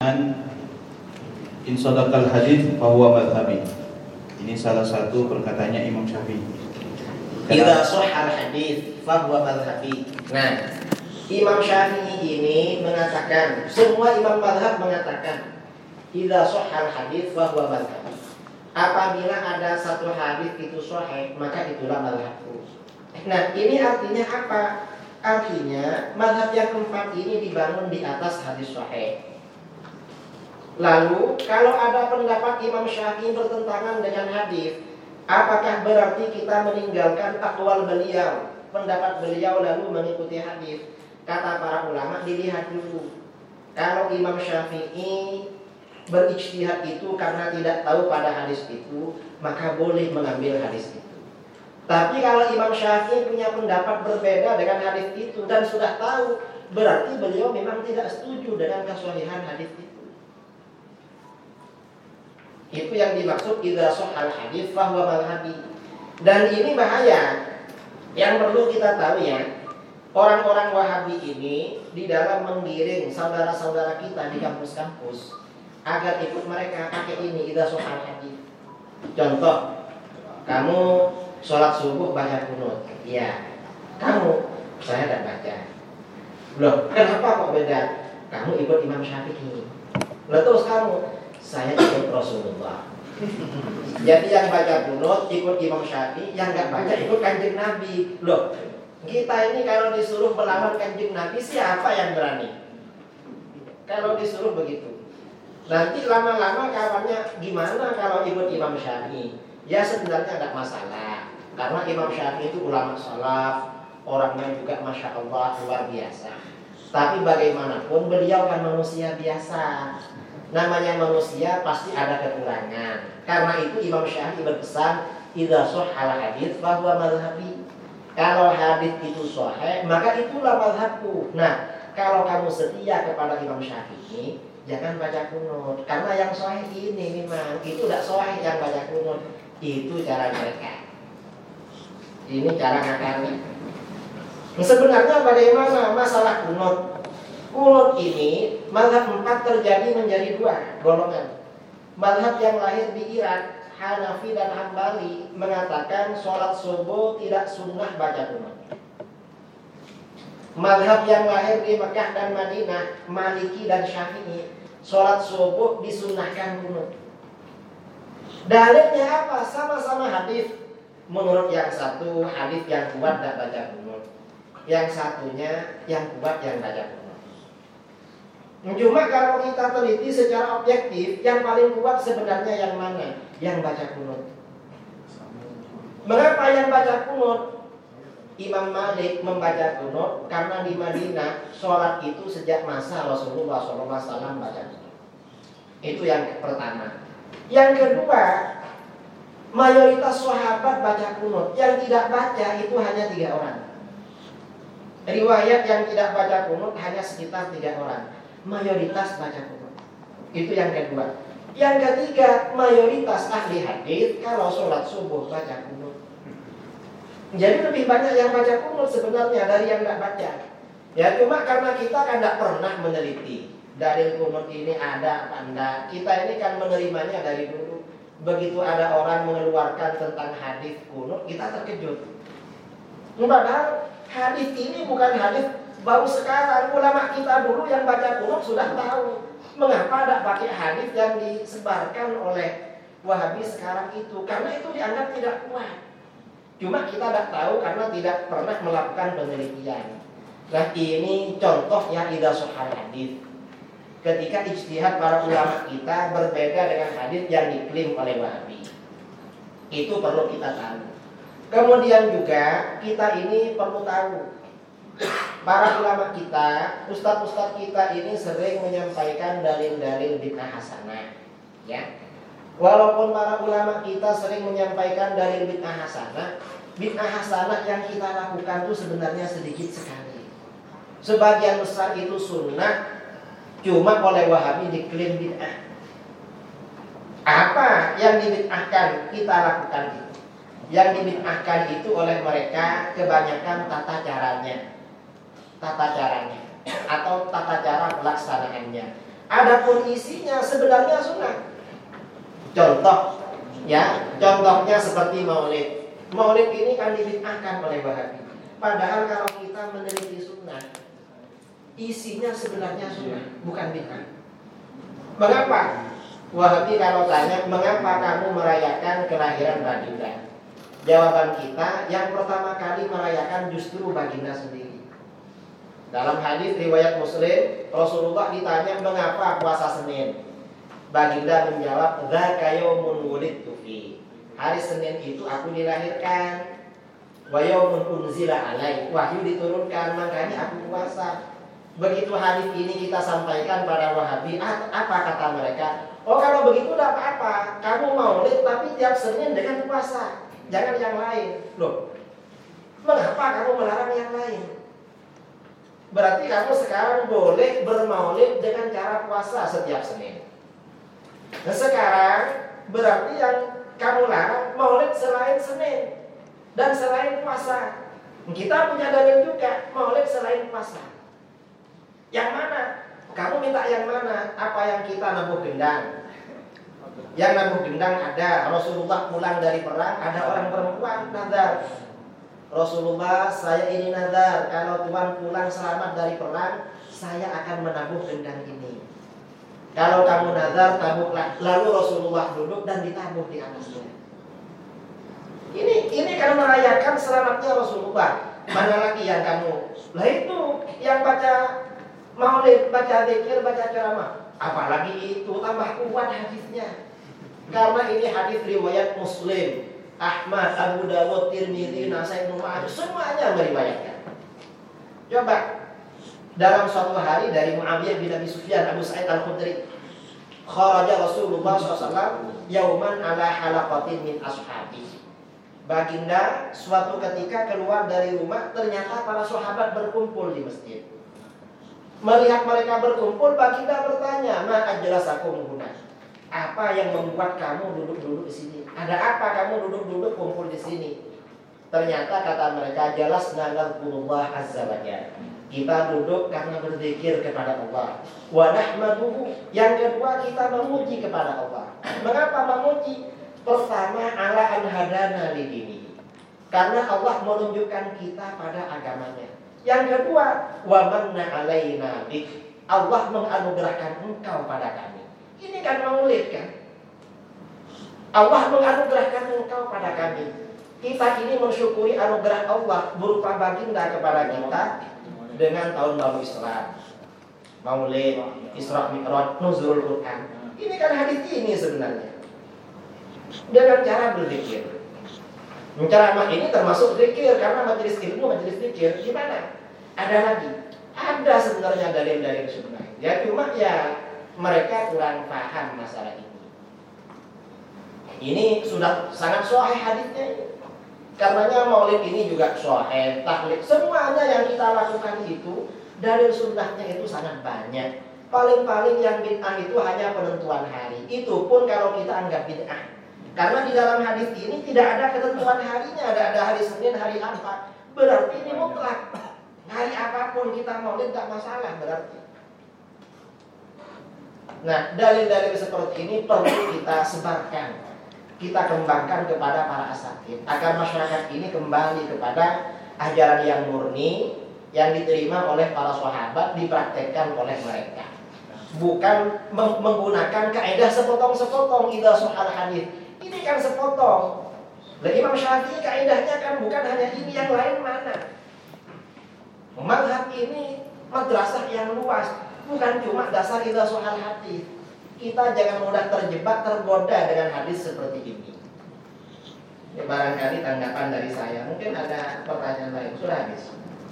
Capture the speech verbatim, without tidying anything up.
pertanyaan in sadaqal hadits fa huwa madhhabi. Ini salah satu perkataannya Imam Syafi'i. Idza shahhal hadits fa huwa madhhabi. Nah, Imam Syafi'i ini mengatakan, semua imam mazhab mengatakan idza shahhal hadits fa huwa madhhabi. Apabila ada satu hadis itu sahih, maka itulah mazhabku. Nah, ini artinya apa? Artinya mazhab yang keempat ini dibangun di atas hadis sahih. Lalu kalau ada pendapat Imam Syafi'i bertentangan dengan hadis, apakah berarti kita meninggalkan aqwal beliau, pendapat beliau lalu mengikuti hadis? Kata para ulama, dilihat dulu. Kalau Imam Syafi'i berijtihad itu karena tidak tahu pada hadis itu, maka boleh mengambil hadis itu. Tapi kalau Imam Syafi'i punya pendapat berbeda dengan hadis itu dan sudah tahu, berarti beliau memang tidak setuju dengan kesahihan hadis itu. Itu yang dimaksud idza shahhal hadits fa huwa madhhabi. Dan ini bahaya. Yang perlu kita tahu ya, orang-orang Wahabi ini di dalam menggiring saudara-saudara kita di kampus-kampus agar ikut mereka pakai ini idza shahhal hadits. Contoh, kamu sholat subuh baca kunut. Iya. Kamu, saya tidak baca. Loh, kenapa kok beda? Kamu ikut Imam Syafi'i. Loh, terus kamu, saya ikut Rasulullah. Jadi yang baca kunut ikut Imam Syafi'i, yang nggak baca ikut Kanjeng Nabi. Loh, kita ini kalau disuruh melawan Kanjeng Nabi, siapa yang berani? Kalau disuruh begitu. Nanti lama-lama kawannya gimana kalau ikut Imam Syafi'i? Ya sebenarnya nggak masalah, karena Imam Syafi'i itu ulama salaf, orangnya juga masya Allah luar biasa. Tapi bagaimanapun beliau kan manusia biasa. Namanya manusia pasti ada kekurangan. Karena itu Imam Syafi'i berpesan idza shahhal hadits fa huwa madhhabi. Kalau hadis itu sahih, maka itulah mazhabku. Nah, kalau kamu setia kepada Imam Syafi'i, jangan baca kunut. Karena yang sahih ini memang itu tidak sahih yang baca kunut. Itu cara mereka. Ini cara ngakalnya. Sebenarnya bagaimana masalah kunut? Kunut ini mazhab empat terjadi menjadi dua golongan. Mazhab yang lahir di Irak, Hanafi dan Hambali, mengatakan sholat subuh tidak sunnah baca kunut. Mazhab yang lahir di Mekah dan Madinah, Maliki dan Syafi'i, sholat subuh disunnahkan kunut. Dalilnya apa? Sama-sama hadis. Menurut yang satu hadis yang kuat tidak baca kunut, yang satunya yang kuat yang baca kunut. Cuma kalau kita teliti secara objektif, yang paling kuat sebenarnya yang mana? Yang baca kunut. Mengapa yang baca kunut? Imam Malik membaca kunut karena di Madinah sholat itu sejak masa Rasulullah shallallahu alaihi wasallam baca kunut. Itu yang pertama. Yang kedua, mayoritas sahabat baca kunut. Yang tidak baca itu hanya tiga orang. Riwayat yang tidak baca kunut hanya sekitar tiga orang. Mayoritas baca kunut. Itu yang kedua. Yang ketiga, mayoritas ahli hadis kalau sholat subuh baca kunut. Jadi lebih banyak yang baca kunut sebenarnya dari yang tidak baca. Ya cuma karena kita kan tidak pernah meneliti dalil kunut ini ada apa enggak. Kita ini kan menerimanya dari dulu. Begitu ada orang mengeluarkan tentang hadis kunut, kita terkejut. Padahal hadis ini bukan hadis baru sekarang. Ulama kita dulu yang baca kunut sudah tahu. Mengapa tidak pakai hadis yang disebarkan oleh Wahabi sekarang itu? Karena itu dianggap tidak kuat. Cuma kita tidak tahu karena tidak pernah melakukan penelitian. Nah ini contohnya idza shahhal hadits. Ketika ijtihad para ulama kita berbeda dengan hadis yang diklaim oleh Wahabi. Itu perlu kita tahu. Kemudian juga kita ini perlu tahu, para ulama kita, ustadz-ustadz kita ini sering menyampaikan dalil-dalil bid'ah hasanah. Ya. Walaupun para ulama kita sering menyampaikan dalil bid'ah hasanah, bid'ah hasanah yang kita lakukan itu sebenarnya sedikit sekali. Sebagian besar itu sunnah, cuma oleh Wahabi diklaim bid'ah. Apa yang dibid'ahkan kita lakukan itu? Yang dibid'ahkan itu oleh mereka kebanyakan tata caranya, tata caranya atau tata cara pelaksanaannya. Adapun isinya sebenarnya sunnah. Contoh, ya, contohnya seperti maulid. Maulid ini kan dibid'ahkan oleh Wahabi. Padahal kalau kita meneliti sunnah, isinya sebenarnya sunnah, bukan bid'ah. Mengapa? Wahabi kalau tanya, mengapa kamu merayakan kelahiran baginda? Jawaban kita, yang pertama kali merayakan justru baginda sendiri. Dalam hadis riwayat Muslim, Rasulullah ditanya mengapa puasa Senin. Baginda menjawab, "Dzaka yaumun wulidtu fi." Hari Senin itu aku dilahirkan. Wa yaumun unzila alai. Wahyu diturunkan, makanya aku puasa. Begitu hadis ini kita sampaikan pada Wahabi, apa kata mereka? Oh, kalau begitu tidak apa-apa. Kamu maulid tapi tiap Senin dengan puasa. Jangan yang lain. Loh, mengapa kamu melarang yang lain? Berarti kamu sekarang boleh bermaulid dengan cara puasa setiap Senin. Nah, sekarang berarti yang kamu larang maulid selain Senin dan selain puasa. Kita punya dalil juga maulid selain puasa. Yang mana? Kamu minta yang mana? Apa yang kita nabuh gendang? Yang nabuh gendang ada. Rasulullah pulang dari perang, ada orang perempuan nazar. Rasulullah, saya ini nazar, kalau Tuhan pulang selamat dari perang, saya akan menabuh gendang ini. Kalau kamu nazar, tabuklah. Lalu Rasulullah duduk dan ditabuh di atasnya. Ini ini kan merayakan selamatnya Rasulullah. Mana lagi yang kamu? Lah itu yang baca maulid, baca zikir, baca ceramah. Apalagi itu tambah kuat hadisnya. Karena ini hadis riwayat Muslim, Ahmad, Abu Dawud, Tirmidzi, Nasai, Ibnu Majah, semuanya meriwayatkan. Coba dalam suatu hari dari Muawiyah bin Abi Sufyan, Abu Sa'id Al-Khudri, kharaja Rasulullah shallallahu alaihi wasallam yauman ala halaqatin min ashabi. Baginda suatu ketika keluar dari rumah, ternyata para sahabat berkumpul di masjid. Melihat mereka berkumpul, baginda bertanya, "Ma ajlasakum huna?" Apa yang membuat kamu duduk-duduk di sini? Ada apa kamu duduk-duduk kumpul di sini? Ternyata kata mereka, jalasna nadzkurullah azza wa jalla. Kita duduk karena berzikir kepada Allah. Wa nahmaduhu. Yang kedua, kita memuji kepada Allah. Mengapa memuji? Pertama, ala an hadana lidini. Karena Allah menunjukkan kita pada agamanya. Yang kedua, wa manna alaina bik. Allah menganugerahkan engkau pada kami. Ini kan maulid kan? Allah menganugerahkan engkau pada kami. Kita ini mensyukuri anugerah Allah berupa baginda kepada kita dengan tahun baru Islam, maulid, Isra Mi'raj, nuzulul Quran. Ini kan hadis ini sebenarnya. Dengan cara berzikir. Menceramah ini termasuk zikir karena majelis ilmu, majelis zikir. Gimana? Ada lagi. Ada sebenarnya dalil-dalil sunnah. Ya cuma ya mereka kurang paham masalah ini. Ini sudah sangat sahih hadisnya ini. Karenanya maulid ini juga sahih, tahlil, semuanya yang kita lakukan itu dalil sunnahnya itu sangat banyak. Paling-paling yang bid'ah itu hanya penentuan hari. Itu pun kalau kita anggap bid'ah. Karena di dalam hadis ini tidak ada ketentuan harinya, ada ada hari Senin, hari apa. Berarti ini mutlak. Hari apapun kita maulid tak masalah berarti. Nah, dalil-dalil seperti ini perlu kita sebarkan, kita kembangkan kepada para asatidz agar masyarakat ini kembali kepada ajaran yang murni yang diterima oleh para sahabat, dipraktekkan oleh mereka. Bukan meng- menggunakan kaidah sepotong-sepotong idza sahal hadits. Ini kan sepotong. Lah Imam Syafi'i kaidahnya kan bukan hanya ini, yang lain mana? Mazhab ini madrasah yang luas. Bukan cuma dasar idza sahal hadits. Kita jangan mudah terjebak, tergoda dengan hadis seperti ini. Ini barangkali tanggapan dari saya. Mungkin ada pertanyaan lain. Sudah habis.